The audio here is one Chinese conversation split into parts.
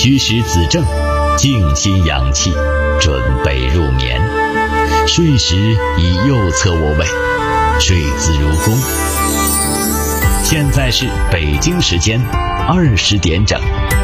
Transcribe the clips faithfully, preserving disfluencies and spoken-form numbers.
虚实子正，静心养气，准备入眠。睡时以右侧卧位，睡姿如弓。现在是北京时间二十点整。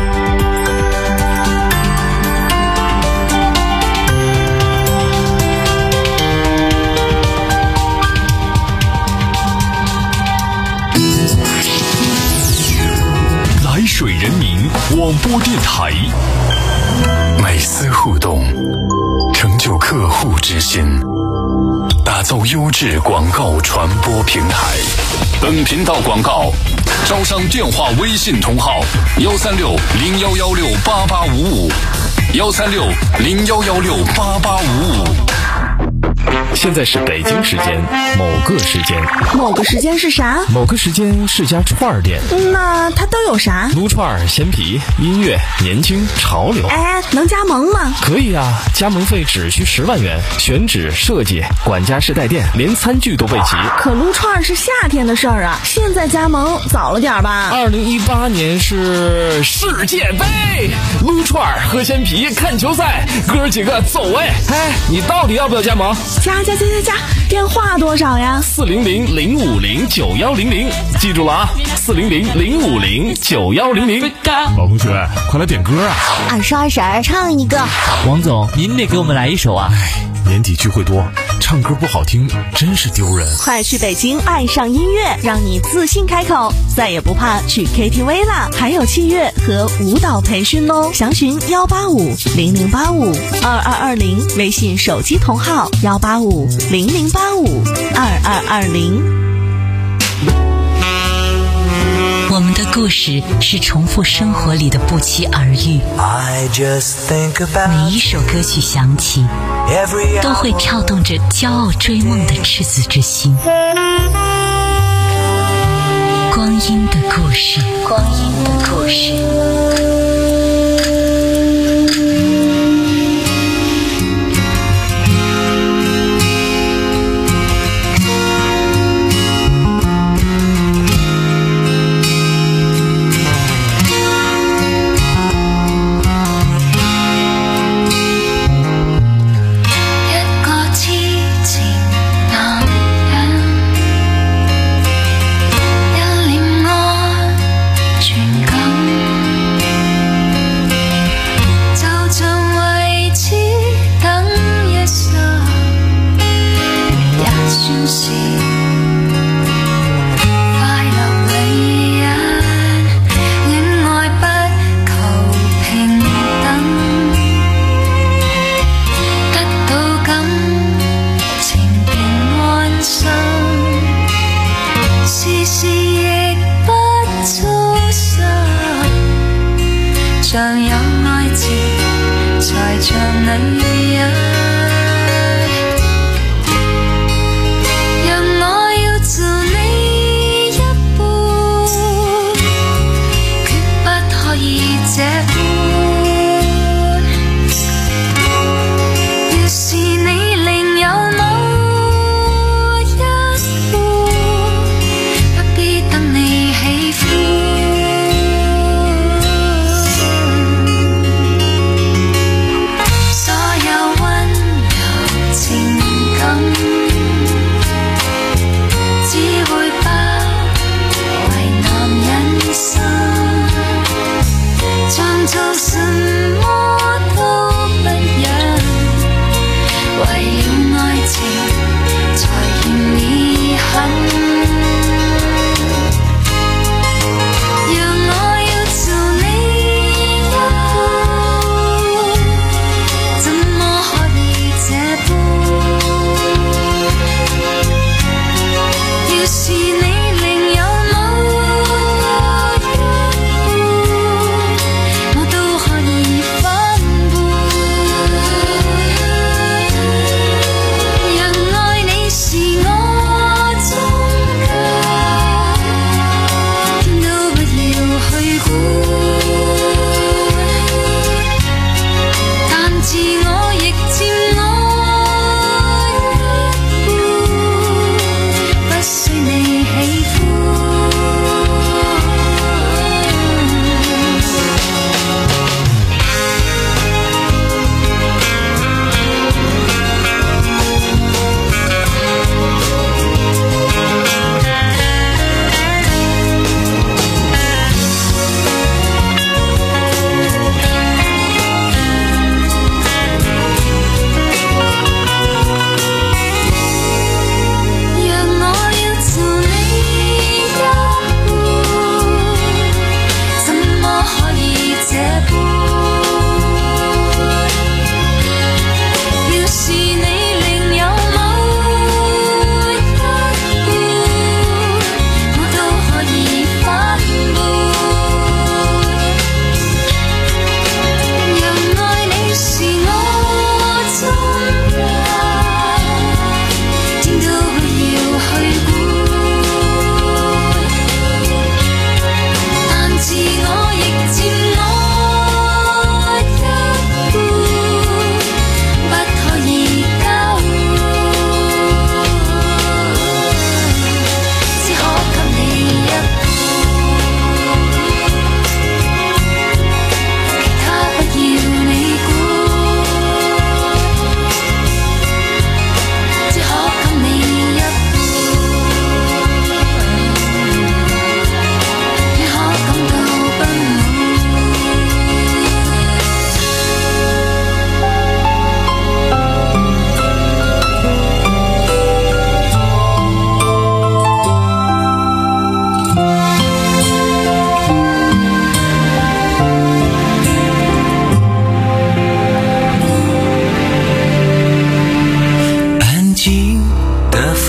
来水人民广播电台， 每丝互动，成就客户之心，打造优质广告传播平台。本频道广告招商电话微信同号幺三六零幺幺六八八五五幺三六零幺幺六八八五五。 现在是北京时间某个时间， 某个时间是啥？ 某个时间是家串儿店。 那它都有啥？ 撸串、鲜皮、音乐、年轻、潮流。 哎，能加盟吗？ 可以啊，加盟费只需十万元，选址、设计、管家式带电，连餐具都备齐。 可撸串是夏天的事儿啊，现在加盟早了点吧？ 二零一八年是世界杯，撸串、喝鲜皮、看球赛，哥儿几个走哎！哎，你到底要不要加盟？ 加加加加加，电话多少呀？ 四零零零五零九幺零零，记住了啊，四零零零五零九幺零零。 老同学，快来点歌啊！ 二十二婶唱一个。 王总，您得给我们来一首啊！ 哎，年底聚会多，唱歌不好听真是丢人。 快去北京爱上音乐，让你自信开口，再也不怕去 K T V 啦！还有器乐和舞蹈培训哦，详询幺八五零零八五二二二零，微信手机同号幺八五零零八五二二二零。 我们的故事是重复生活里的不期而遇，每一首歌曲响起，都会跳动着骄傲追梦的赤子之心。光阴的故事，光阴的故事。 让我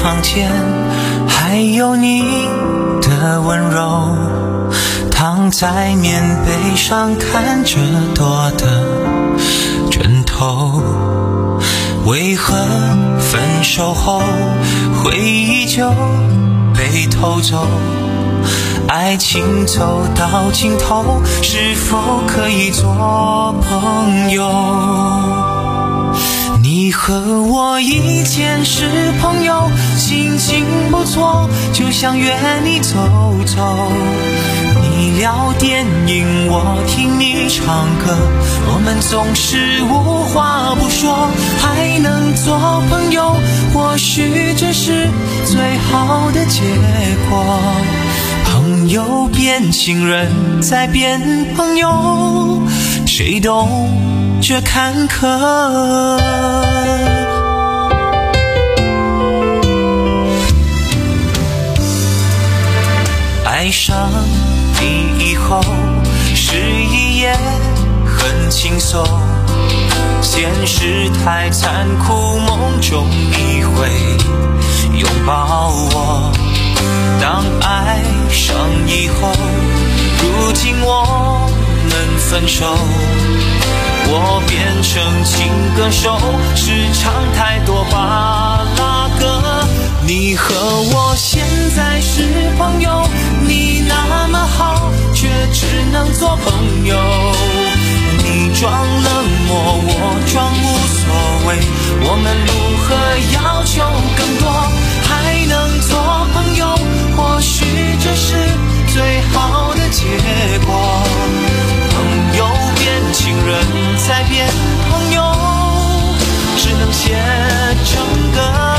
房间，还有你的温柔，躺在棉被上看着多的枕头。为何分手后回忆就被偷走？爱情走到尽头，是否可以做朋友？你和我以前是朋友，心情不错，就想约你走走。你聊电影，我听你唱歌，我们总是无话不说，还能做朋友，或许这是最好的结果。朋友变情人，再变朋友，谁懂这坎坷？爱上你以后，失忆也很轻松，现实太残酷，梦中你会拥抱我。当爱上以后，如今我们分手，我变成情歌手，时常太多巴拉歌。你和我现在是朋友，你那么好，却只能做朋友。你装冷漠，我装无所谓，我们如何要求更多？还能做朋友，或许这是最好的结果。朋友变情人，再变朋友，只能写成歌。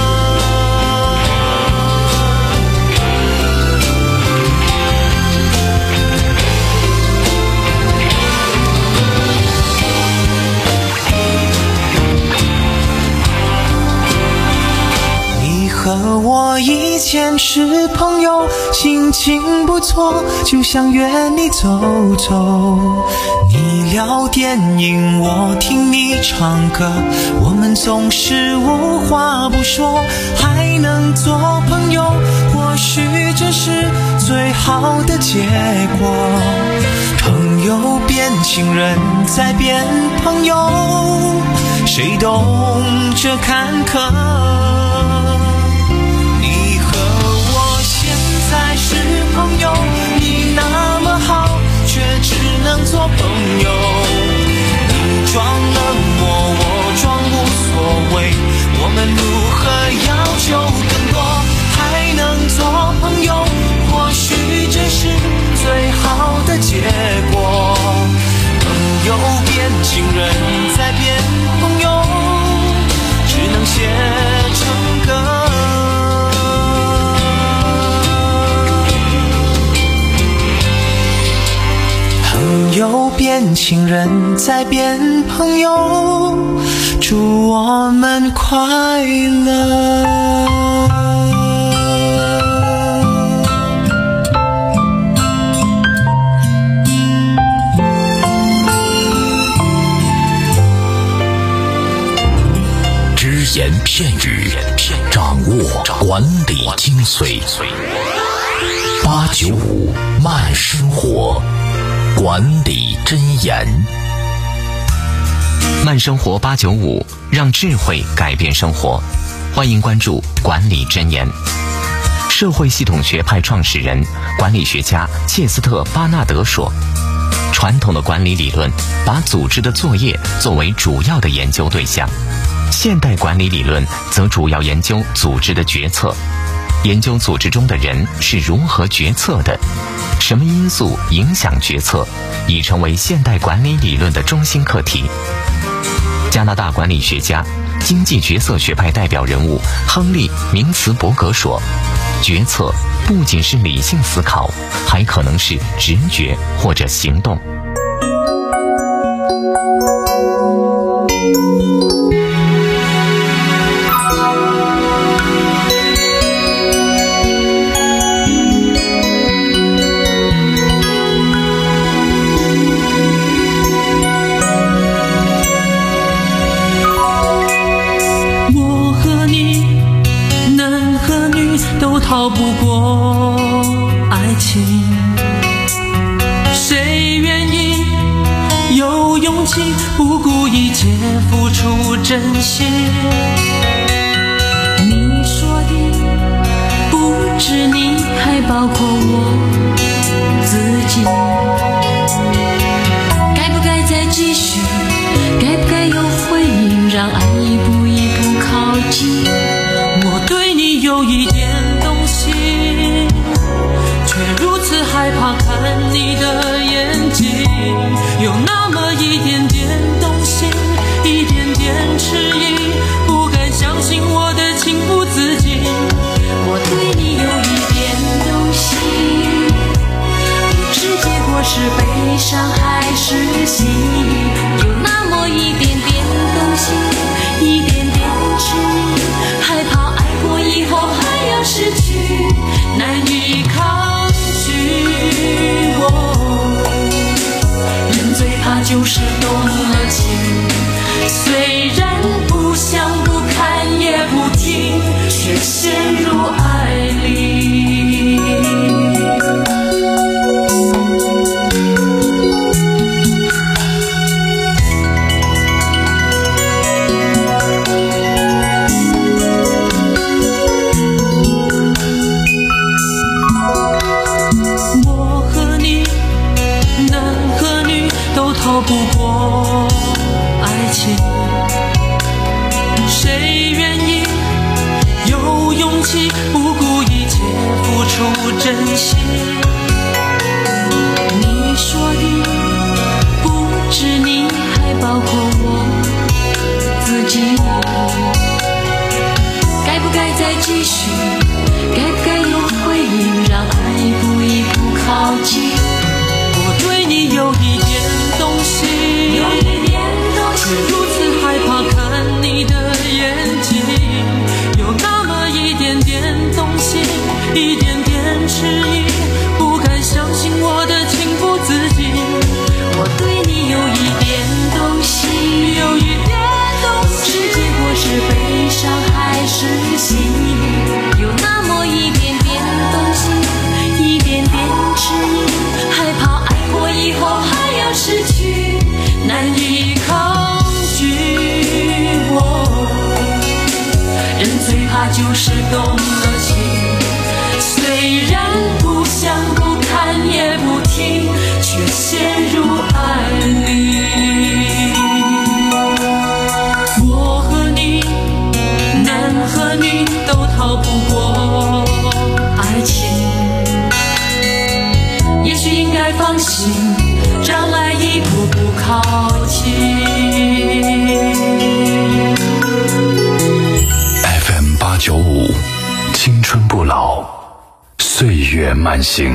和我以前是朋友，心情不错，就想约你走走。你聊电影，我听你唱歌，我们总是无话不说，还能做朋友，或许这是最好的结果。朋友变情人，再变朋友，谁懂这坎坷？才是朋友，你那么好，却只能做朋友。你装冷漠，我装无所谓，我们如何要求更多？还能做朋友，或许这是最好的结果。朋友变情人，再变朋友，只能写成歌。朋友变情人，再变朋友，祝我们快乐。 只言片语，掌握管理精髓。八九五慢生活。管理箴言， 慢生活八九五，让智慧改变生活。欢迎关注管理箴言。社会系统学派创始人、管理学家切斯特·巴纳德说，传统的管理理论把组织的作业作为主要的研究对象，现代管理理论则主要研究组织的决策。研究组织中的人是如何决策的，什么因素影响决策，已成为现代管理理论的中心课题。加拿大管理学家、经济决策学派代表人物亨利·明茨伯格说，决策不仅是理性思考，还可能是直觉或者行动。 我和你能逃不过爱情。谁愿意有勇气不顾一切付出真心？你说的不止你，还包括我自己。该不该再继续？该不该有回应？让爱一步一步靠近。我对你有一点动心，却如此害怕看你的眼睛，有那么一点点动心，一点点迟疑，不敢相信我的情不自禁。我对你有一点动心，不知结果是悲伤还是喜，有那么一点点动心，一点点迟疑，害怕爱过以后还要失去，难以抗拒。人最怕就是动了情，虽然不想不看也不听，却陷入爱里。逃不过爱情，谁愿意有勇气不顾一切付出真心？你说的不止你，还包括我自己。该不该再继续？该不该有回应？让爱一步一步靠近。我对你有一点动心，有一点动心，却如此害怕看你的眼睛，有那么一点点动心，一点点迟疑，不敢相信我的情不自禁。我对你有一点动心，有一点动心，不知结果是悲伤还是喜，有那么一点点动心，一点点迟疑，害怕爱过以后还要失去，难以抗拒。我人最怕就是动了情，虽然不想不看也不听，却陷入爱里。我和你，男和女，都逃不过爱情。也许应该放心，让爱一步步靠近。 F M 八九五，青春不老，岁月慢行。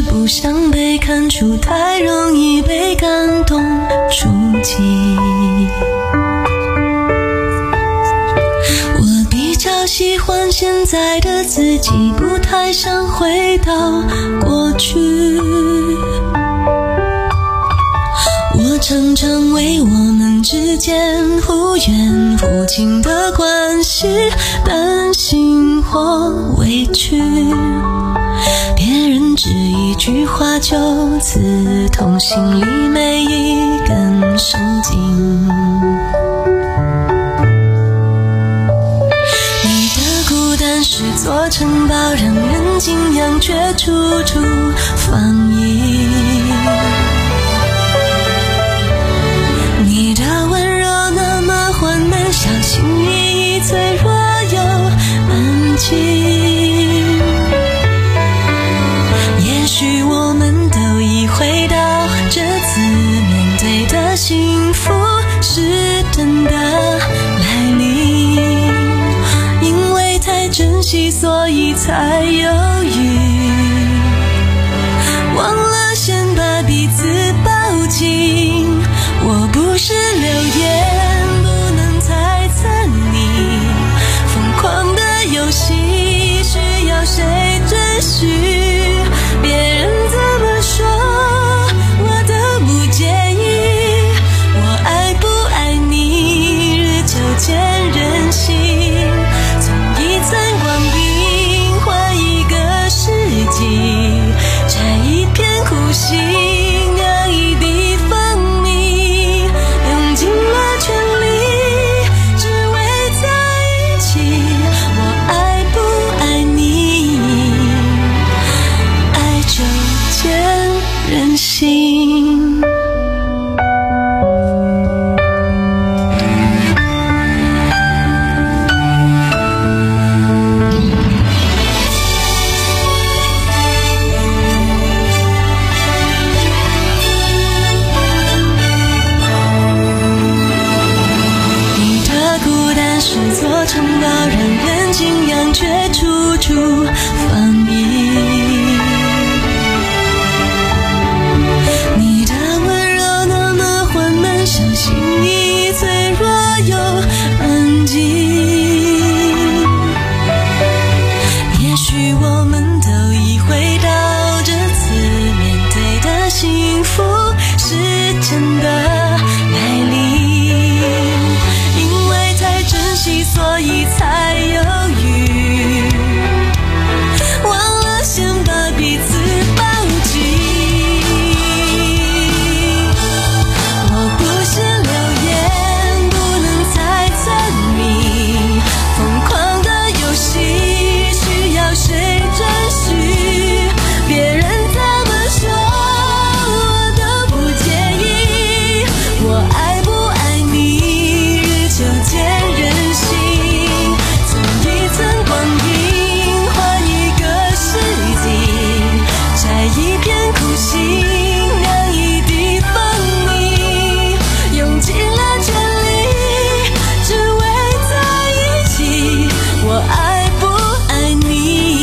不想被看出，太容易被感动触及。我比较喜欢现在的自己，不太想回到过去。我常常为我们之间忽远忽近的关系担心或委屈，别人只一句话就刺痛心里每一根神经。你的孤单是座城堡，让人敬仰却处处防疫。你的温柔那么缓慢，小心翼翼，脆弱又安静。也许我们都已回到这次面对的幸福是真的来临，因为太珍惜所以才犹豫，忘了先把彼此抱紧。我不是流言，不能猜测你疯狂的游戏需要谁准许，别人怎么说我都不介意，我爱不爱你日久见人心，从一寸光阴换一个世纪，摘一片苦心酿一滴风泥，用尽了全力只为在一起，我爱不爱你，爱就见人心。是座城堡，让人敬仰却处处防疫。你的温柔那么缓慢，小心翼翼，脆弱又安静。也许我们都已回到这次面对的幸福是真的来临，所以才犹豫，忘了先把彼此抱紧。我不是流言，不能猜测你疯狂的游戏需要谁准许，别人怎么说我都不介意，我爱不爱你日久见人心，一片苦心酿一滴风泥，用尽了全力只为在一起，我爱不爱你，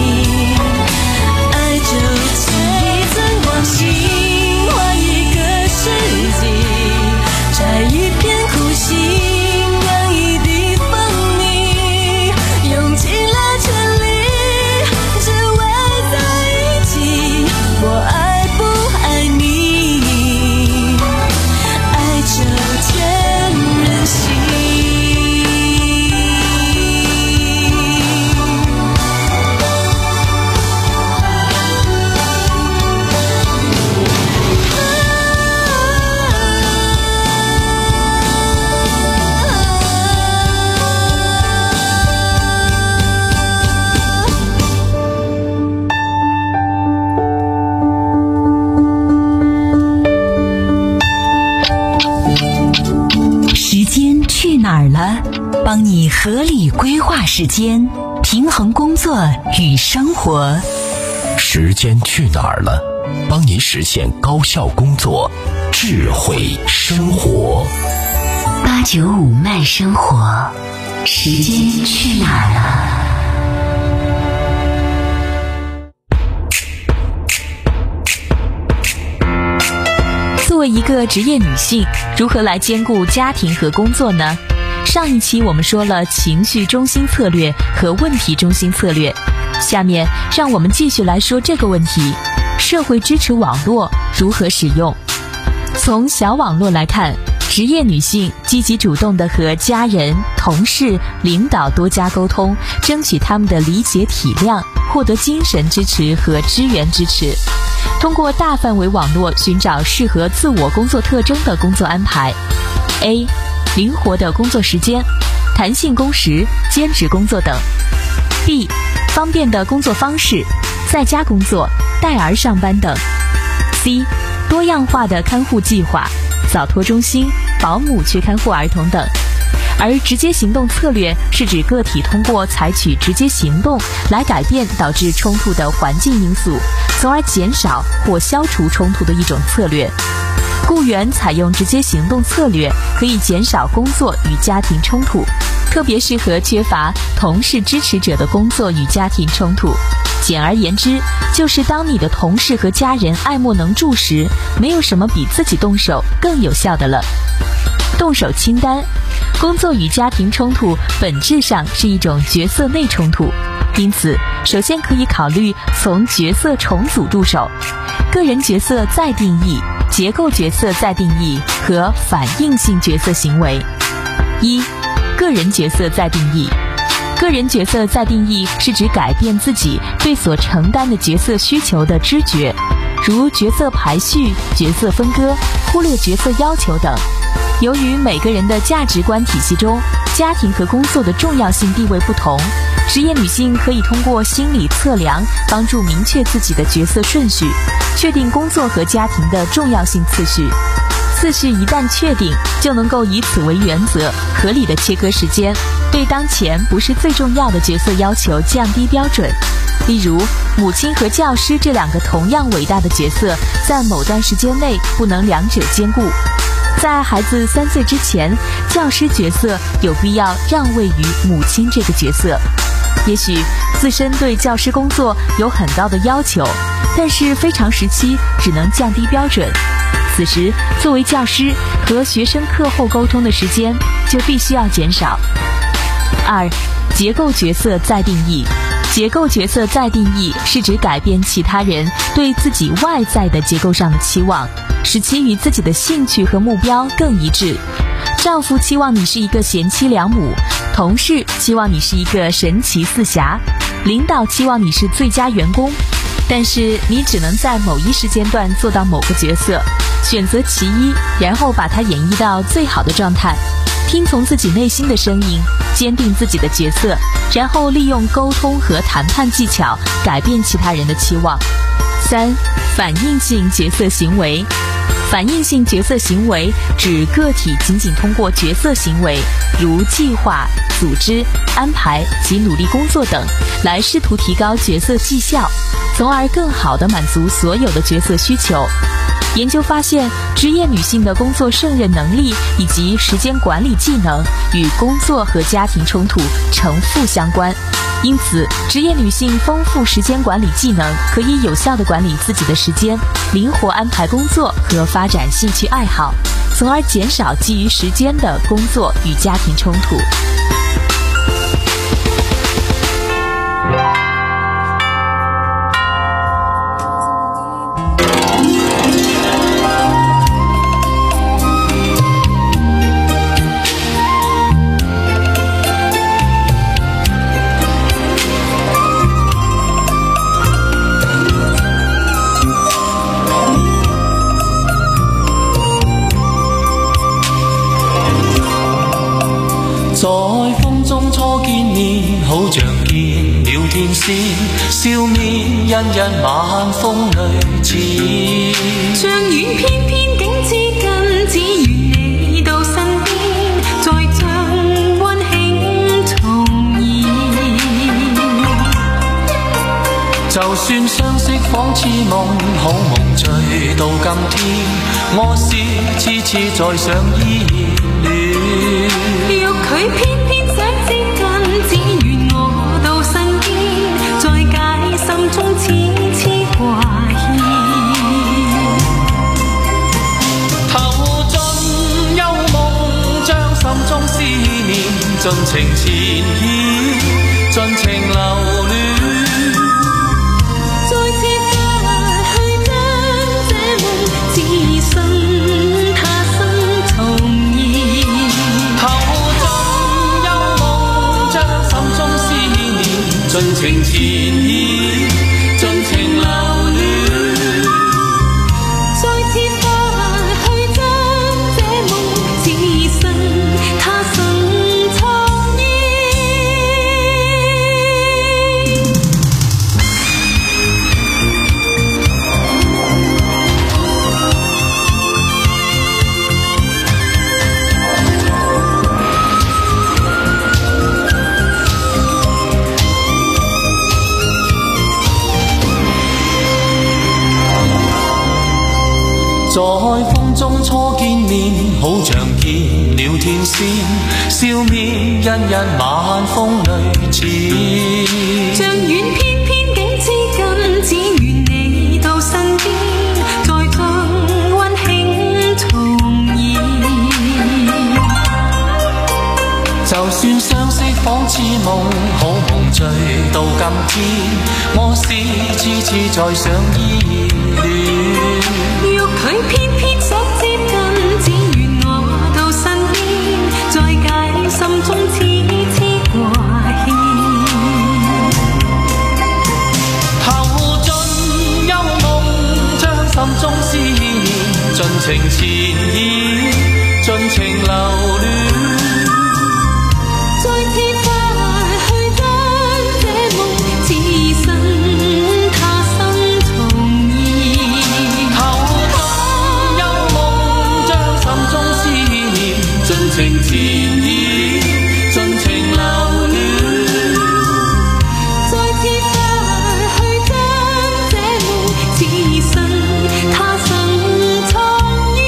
爱就像一寸光阴换一个世纪，摘一片苦心酿一滴风泥，用尽了全力只为在一起，我爱不爱你，爱就见人心。 哪儿了？帮你合理规划时间，平衡工作与生活。 时间去哪儿了？帮你实现高效工作，智慧生活。 八九五慢生活，时间去哪儿了？ 为一个职业女性，如何来兼顾家庭和工作呢？上一期我们说了情绪中心策略和问题中心策略，下面让我们继续来说这个问题：社会支持网络如何使用？从小网络来看，职业女性积极主动地和家人、同事、领导多加沟通，争取他们的理解体谅，获得精神支持和支援支持。通过大范围网络寻找适合自我工作特征的工作安排。 A. 灵活的工作时间，弹性工时、兼职工作等。 B. 方便的工作方式，在家工作、带儿上班等。 C. 多样化的看护计划，早托中心、保姆去看护儿童等。而直接行动策略是指个体通过采取直接行动来改变导致冲突的环境因素，从而减少或消除冲突的一种策略。雇员采用直接行动策略可以减少工作与家庭冲突，特别适合缺乏同事支持者的工作与家庭冲突。简而言之，就是当你的同事和家人爱莫能助时，没有什么比自己动手更有效的了。动手清单，工作与家庭冲突本质上是一种角色内冲突，因此首先可以考虑从角色重组入手。个人角色再定义，结构角色再定义和反应性角色行为。一、个人角色再定义。个人角色再定义是指改变自己对所承担的角色需求的知觉，如角色排序、角色分割、忽略角色要求等。由于每个人的价值观体系中，家庭和工作的重要性地位不同，职业女性可以通过心理测量帮助明确自己的角色顺序，确定工作和家庭的重要性次序。次序一旦确定，就能够以此为原则，合理的切割时间，对当前不是最重要的角色要求降低标准。例如，母亲和教师这两个同样伟大的角色，在某段时间内不能两者兼顾。在孩子三岁之前，教师角色有必要让位于母亲这个角色。也许自身对教师工作有很高的要求，但是非常时期只能降低标准。此时，作为教师和学生课后沟通的时间就必须要减少。二、结构角色再定义。结构角色再定义是指改变其他人对自己外在的结构上的期望，使其与自己的兴趣和目标更一致。丈夫期望你是一个贤妻良母，同事期望你是一个神奇四侠，领导期望你是最佳员工。但是你只能在某一时间段做到某个角色，选择其一，然后把它演绎到最好的状态。听从自己内心的声音，坚定自己的角色，然后利用沟通和谈判技巧改变其他人的期望。三、反应性角色行为。反应性角色行为指个体仅仅通过角色行为，如计划、组织、安排及努力工作等，来试图提高角色绩效，从而更好地满足所有的角色需求。研究发现，职业女性的工作胜任能力以及时间管理技能与工作和家庭冲突呈负相关。因此，职业女性丰富时间管理技能，可以有效地管理自己的时间，灵活安排工作和发展兴趣爱好，从而减少基于时间的工作与家庭冲突。 在風中初見面，好像見了天仙，笑面欣欣晚風裏似像遠偏偏竟知近，只願你到身邊，再將溫馨重現。就算相識仿似夢，好夢醉到今天，我是痴痴在想依戀。佢偏偏想接近，只願我到身邊，再解心中痴痴掛牽。 尽情纏意，盡情留戀。 再次發去將這夢，只信他生重現。 投進幽夢，將心中思念盡情纏意，盡情留戀。在風中初見面，好像見了天仙，笑面欣欣晚風裏似像遠偏偏竟知近，只願你到身邊，再將溫馨重現。 就算相識仿似夢，好夢醉到今天，我是次次在想依戀。 佢偏偏想接近，只願我到身邊，再解心中痴痴掛牽。 投進幽夢，將心中思念盡情纏意，盡情留戀。 再次發去將這夢，只信他生重現。盡情纏意，盡情留戀。再次發去將這夢，只信他生重現。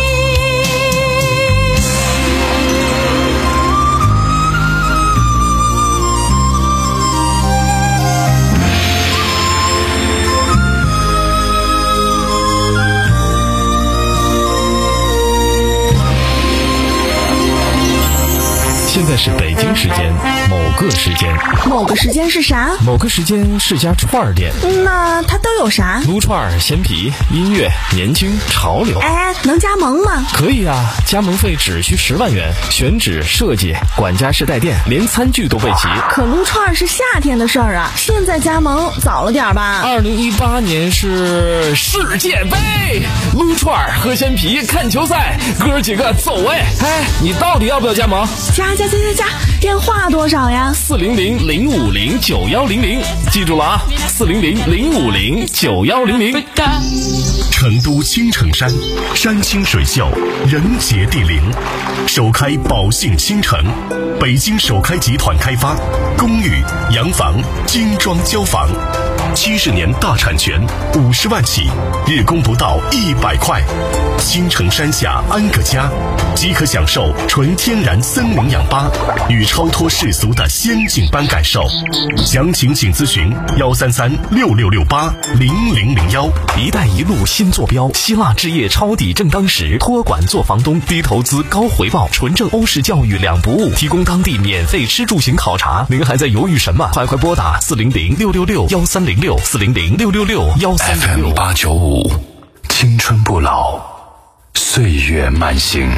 现在是北京时间某个时间， 某个时间是啥？ 某个时间是家串儿店。 那它都有啥？ 撸串、鲜皮、音乐、年轻、潮流。 哎，能加盟吗？ 可以啊，加盟费只需十万元，选址、设计、管家式带电，连餐具都备齐。 可撸串是夏天的事儿啊，现在加盟早了点吧？ 二零一八年是世界杯，撸串、喝鲜皮、看球赛，哥几个走哎！哎，你到底要不要加盟？ 加加加加加，电话多少呀？ 四零零零五零九幺零零，记住了啊，四零零零五零九幺零零。 成都青城山，山清水秀，人杰地灵，首开宝兴青城，北京首开集团开发，公寓、洋房、精装交房，七十年大产权，五十万起，日供不到一百块。青城山下安个家，即可享受纯天然森林氧吧与超脱世俗的仙境般感受。详情请咨询幺三三六六六八零零零幺。 一带一路新坐标，希腊置业抄底正当时，托管做房东，低投资高回报，纯正欧式教育两不误，提供当地免费吃住行考察。您还在犹豫什么？快快拨打四零零六六六幺三零六四零零六六六幺三零六。 F M 八九五，青春不老，岁月慢行。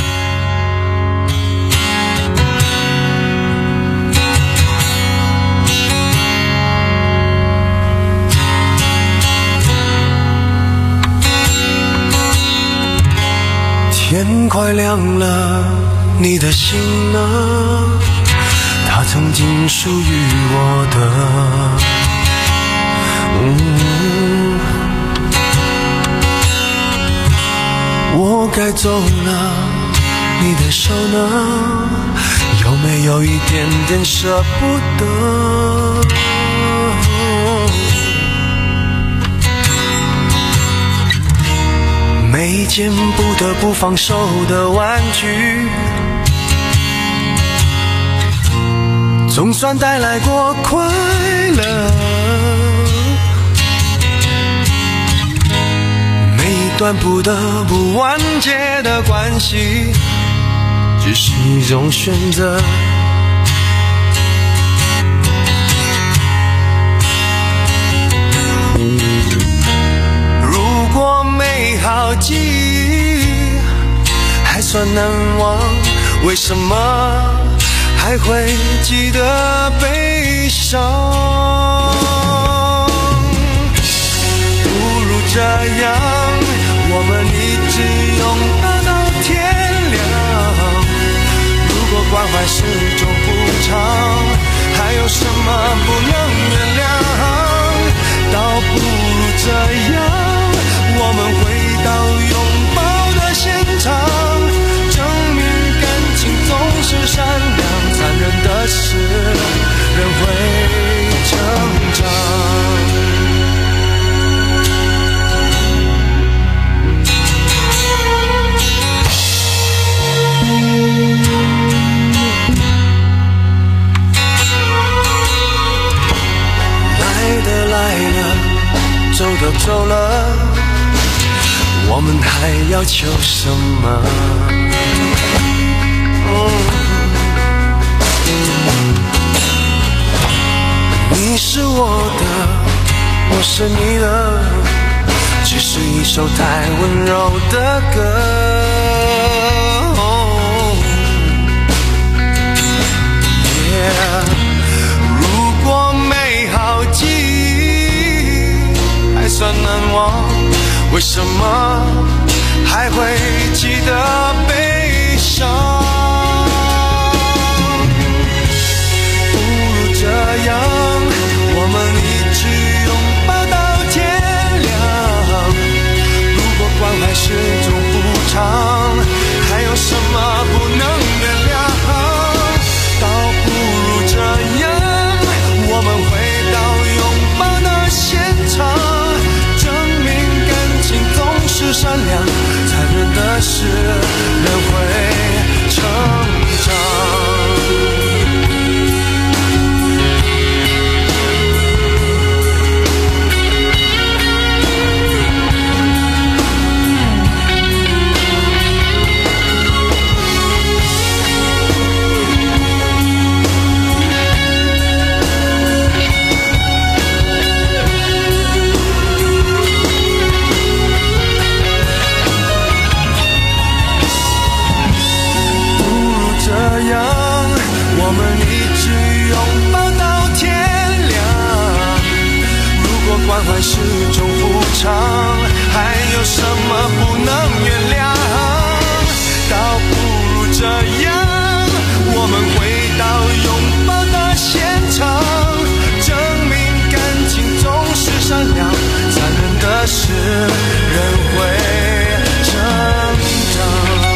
天快亮了，你的心呢？它曾经属于我的。嗯，我该走了，你的手呢？有没有一点点舍不得？每件不得不放手的玩具，总算带来过快乐。每一段不得不完结的关系，只是一种选择。 算难忘，为什么还会记得悲伤？不如这样，我们一直拥抱到天亮。如果关怀是种补偿，还有什么不能原谅？倒不如这样，我们回到拥抱的现场，证明感情总是善良，残忍的是人会成长。走都走了，我们还要求什么？嗯、你是我的，我是你的，只是一首太温柔的歌。哦 yeah, 如果美好记忆还算难忘，为什么还会记得悲伤？不如这样，我们一直拥抱到天亮。如果关怀是种补偿，还有什么不能原谅？倒不如这样，我们回到拥抱的现场，是善良，残忍的是人会成长。我们一直拥抱到天亮。如果关怀是种补偿，还有什么不能原谅？倒不如这样，我们回到拥抱的现场，证明感情总是善良，残忍的是人会成长。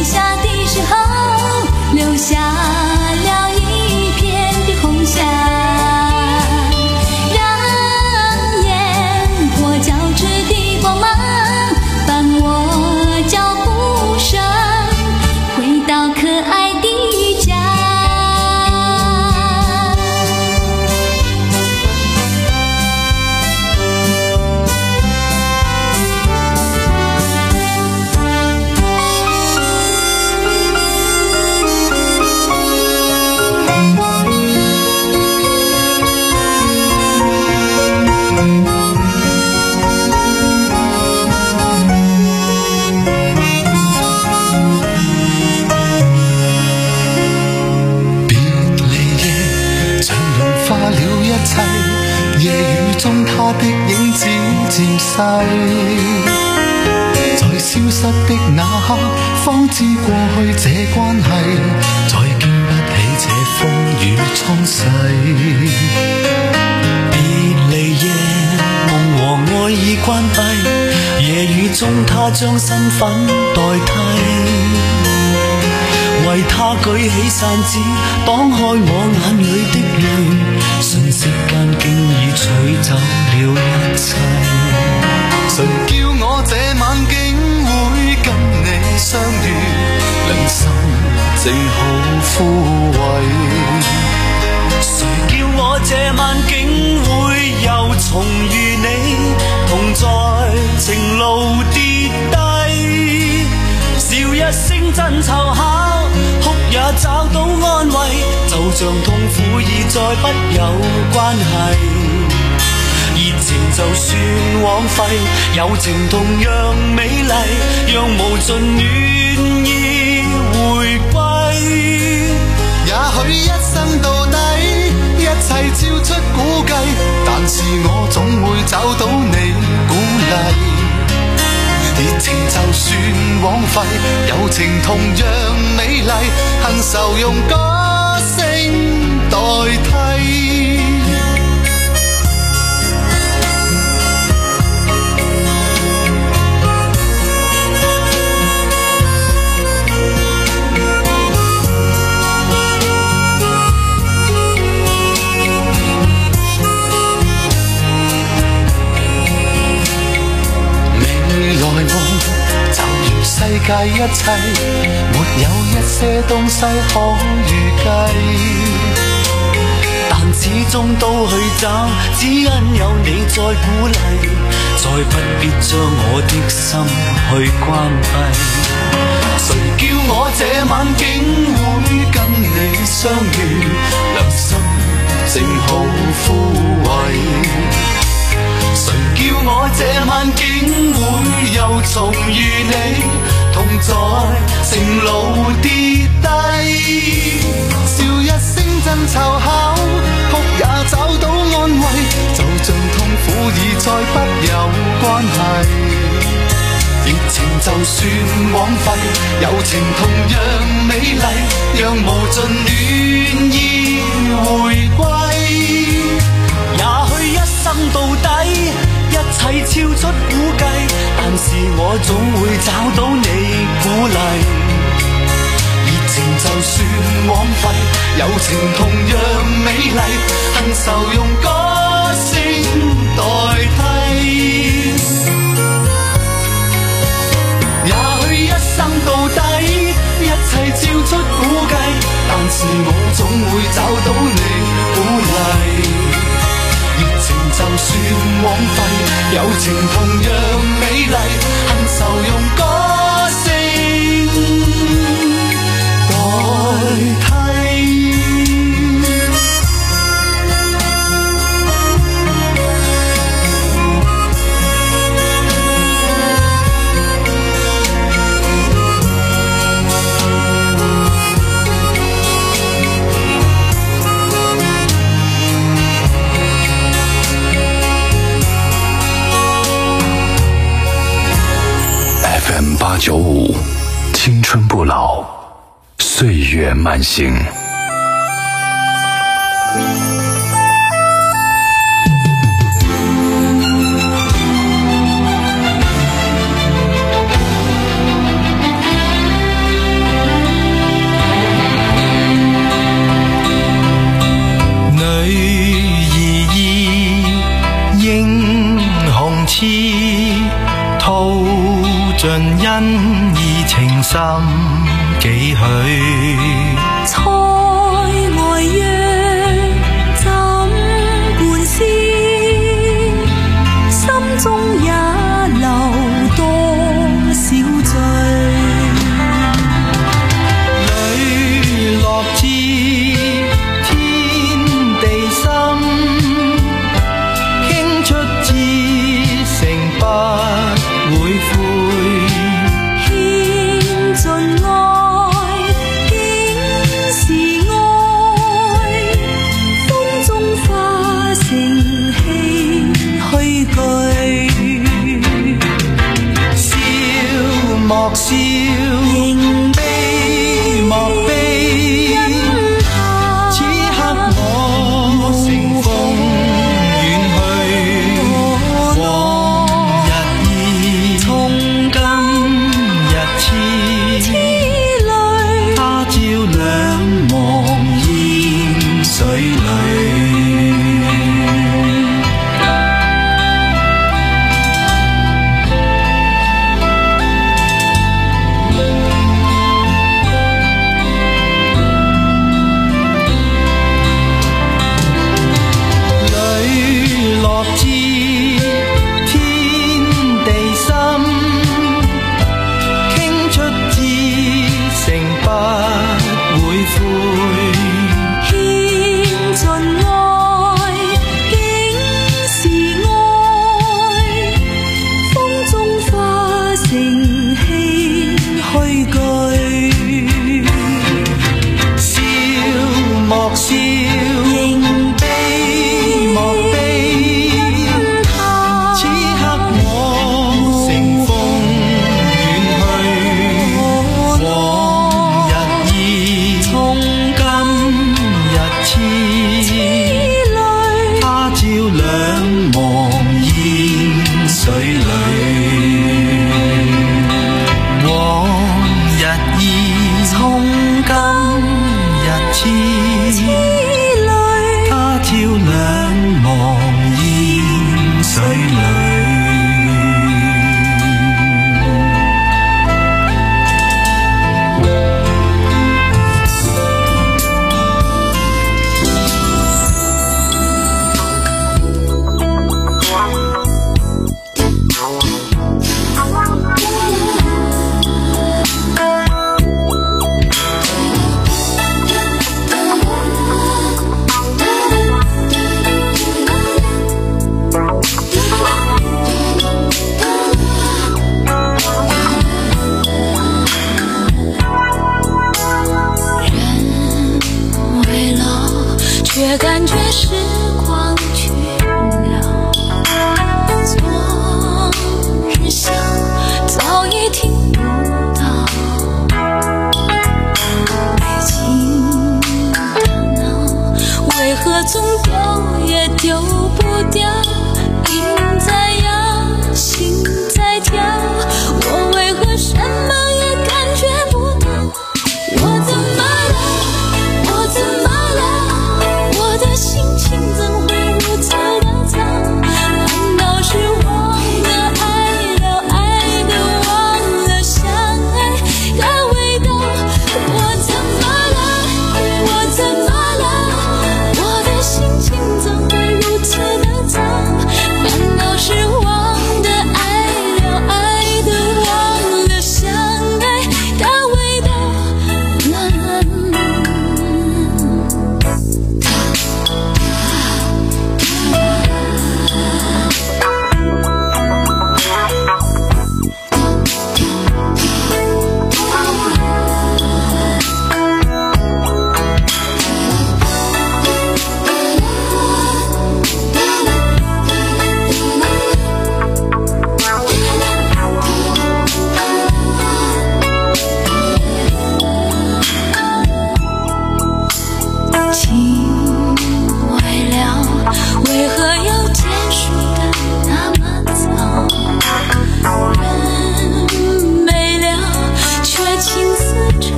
垂下的时候，留下了一片的红霞，让烟火交织的光芒伴我脚步声，回到可爱的家。 的影子漸逝，在消失的那刻，方知過去這關係，再經不起這風雨沖洗。 別離夜，夢和愛已關閉，夜雨中他將身份代替，為他舉起傘子，擋開我眼裏的淚，瞬息間經已取走了一切。 誰叫我這晚竟會跟你相遇，良心正好枯萎。 誰叫我這晚竟會又重遇你，同在情路跌低，笑一聲真湊巧，哭也找到安慰，就像痛苦已再不有關係。熱情就算枉費，友情同樣美麗，讓無盡暖意回歸。 也許一生到底，一切超出估計，但是我總會找到你鼓勵。熱情就算枉費，友情同樣美麗，恨愁用歌聲代替。世界一切沒有一些東西可預計， 但始終都去找，只因有你在鼓勵，再不必將我的心去關閉。 誰叫我這晚竟會跟你相遇，良心正好枯萎。誰叫我這晚竟會又重遇你，同在情路跌低，笑一聲真湊巧，哭也找到安慰，就像痛苦已再不有關係。熱情就算枉費，友情同樣美麗，讓無盡暖意回歸。 也許一生到底，一切超出估計，但是我總會找到你鼓勵。熱情就算枉費，友情同樣美麗，恨愁用歌聲代替。也許一生到底，一切超出估計，但是我總會找到你鼓勵。熱情就算枉費，友情同樣美麗，恨愁用歌聲代替。 F M 八九五，青春不老，岁月慢行。 幾許？ 塞外約怎伴思？心中也留多少醉？ 磊落知天地心，傾出至誠不會悔。 獻盡愛，竟是愛。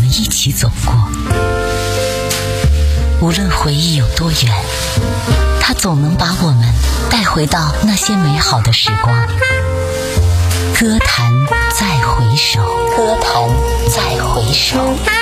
们一起走过。无论回忆有多远，它总能把我们带回到那些美好的时光。歌坛再回首，歌坛再回首。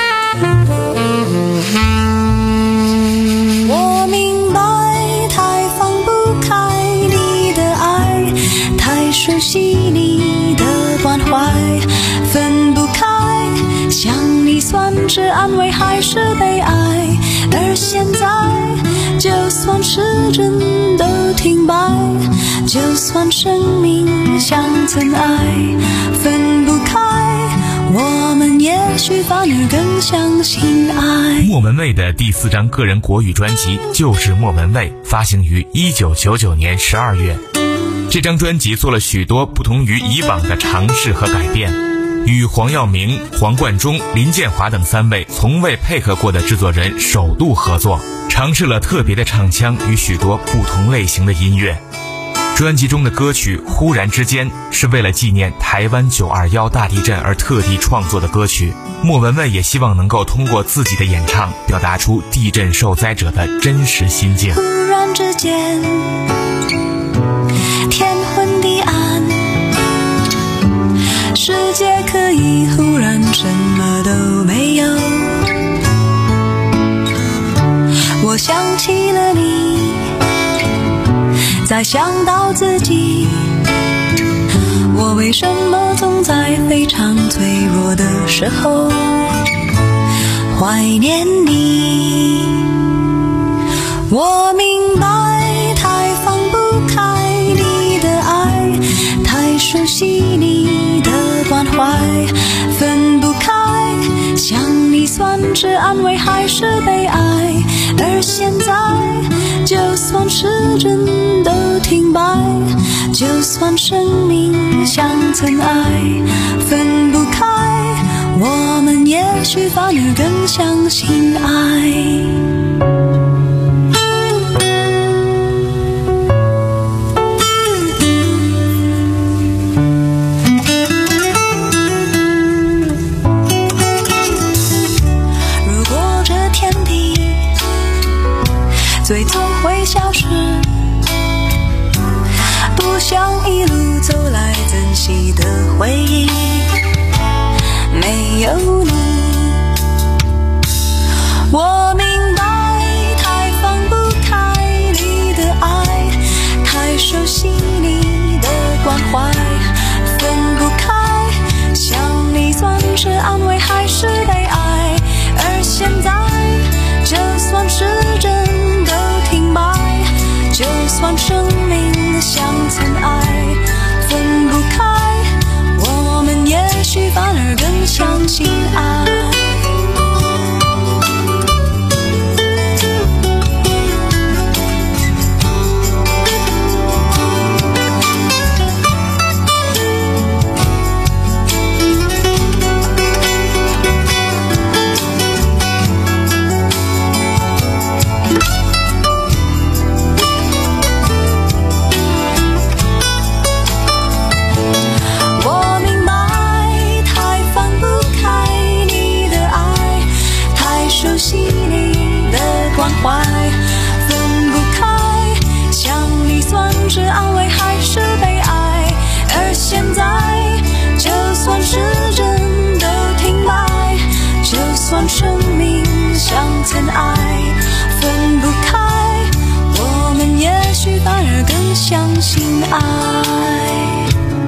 我明白，太放不开你的爱，太熟悉你的关怀，分不开，想你算是安慰还是悲哀？而现在，就算时针都停摆，就算生命像尘埃，分不开，我们也许反而更相信爱。 莫文蔚的第四张个人国语专辑就是莫文蔚，发行于一九九九年十二月。这张专辑做了许多不同于以往的尝试和改变，与黄耀明、黄贯中、林建华等三位从未配合过的制作人首度合作，尝试了特别的唱腔与许多不同类型的音乐。专辑中的歌曲《忽然之间》是为了纪念台湾九二一大地震而特地创作的歌曲。莫文蔚也希望能够通过自己的演唱表达出地震受灾者的真实心境。 忽然之间，天昏地暗，世界可以忽然什么都没有。我想起了你，再想到自己，我为什么总在非常脆弱的时候怀念你？我明白，太放不开你的爱，太熟悉你的关怀，分不开，想你算是安慰还是悲哀？而现在，就算时针都停摆，就算生命像尘埃，分不开，我们也许反而更相信爱。最终会消失，不想一路走来珍惜的回忆，没有你。我明白，太放不开你的爱，太熟悉你的关怀，分不开，想你算是安慰还是悲哀？而现在，就算时针就算生命像尘埃，分不开，我们也许反而更相信爱。分不开，想你算是安慰还是悲哀？而现在，就算时针都停摆，就算生命像尘埃，分不开，我们也许反而更相信爱。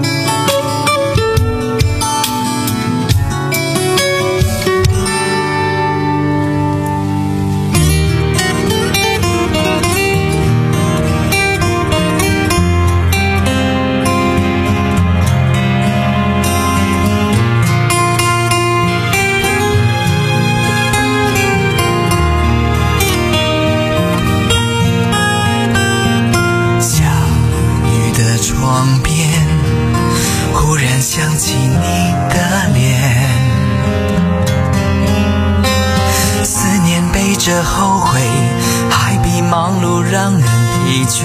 窗边忽然想起你的脸，思念背着后悔，还比忙碌让人疲倦。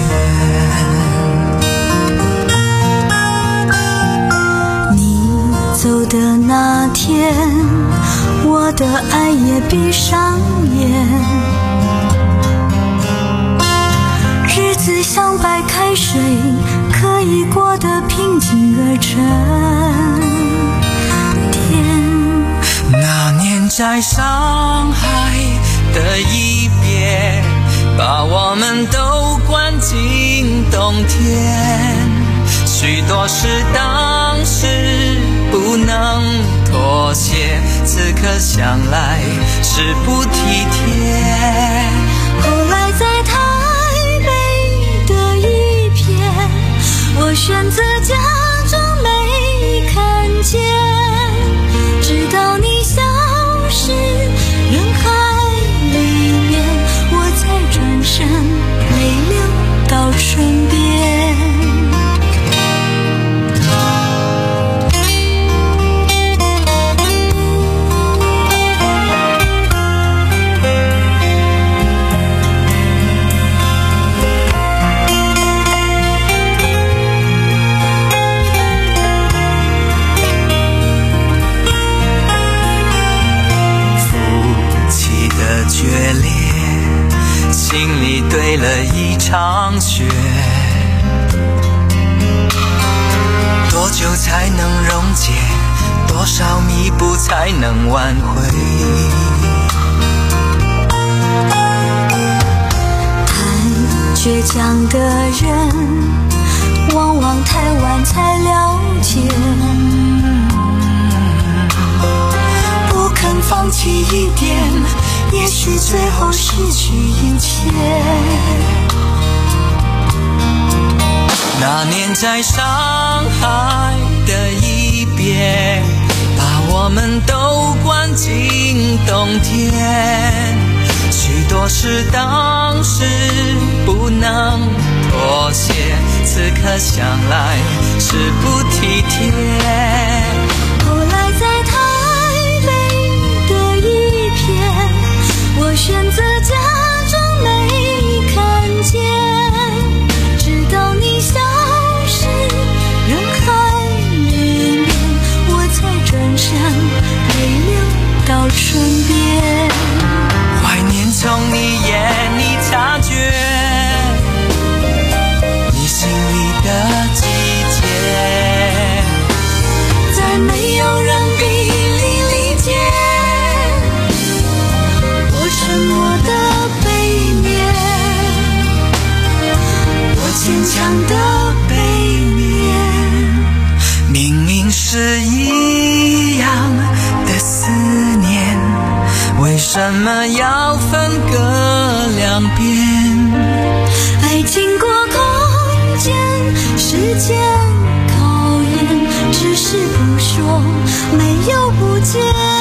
你走的那天， 我的爱也闭上眼。日子像白开水，可以过得平静而沉淀。 那年在上海的一别，把我们都关进冬天。许多事当时不能妥协，此刻想来是不体贴。 后来在台北的一片，我选择假装没看见，直到你消失人海里面，我才转身泪流到唇边。决裂，心里堆了一场雪，多久才能溶解？多少弥补才能挽回？ 太倔强的人，往往太晚才了解，不肯放弃一点，也许最后失去一切。 那年在上海的一别，把我们都关进冬天。许多事当时不能妥协，此刻想来是不体贴。 后来在台北的一片，我选择假装没看见，直到你消失人海里面，我才转身泪流到唇边。 怀念从你眼里察觉你心里的季节， 在没有人比你理解我沉默的背面，我坚强的背面。 明明是一样的思念，为什么要分隔两边？ 爱经过空间时间考验，只是不说没有不见。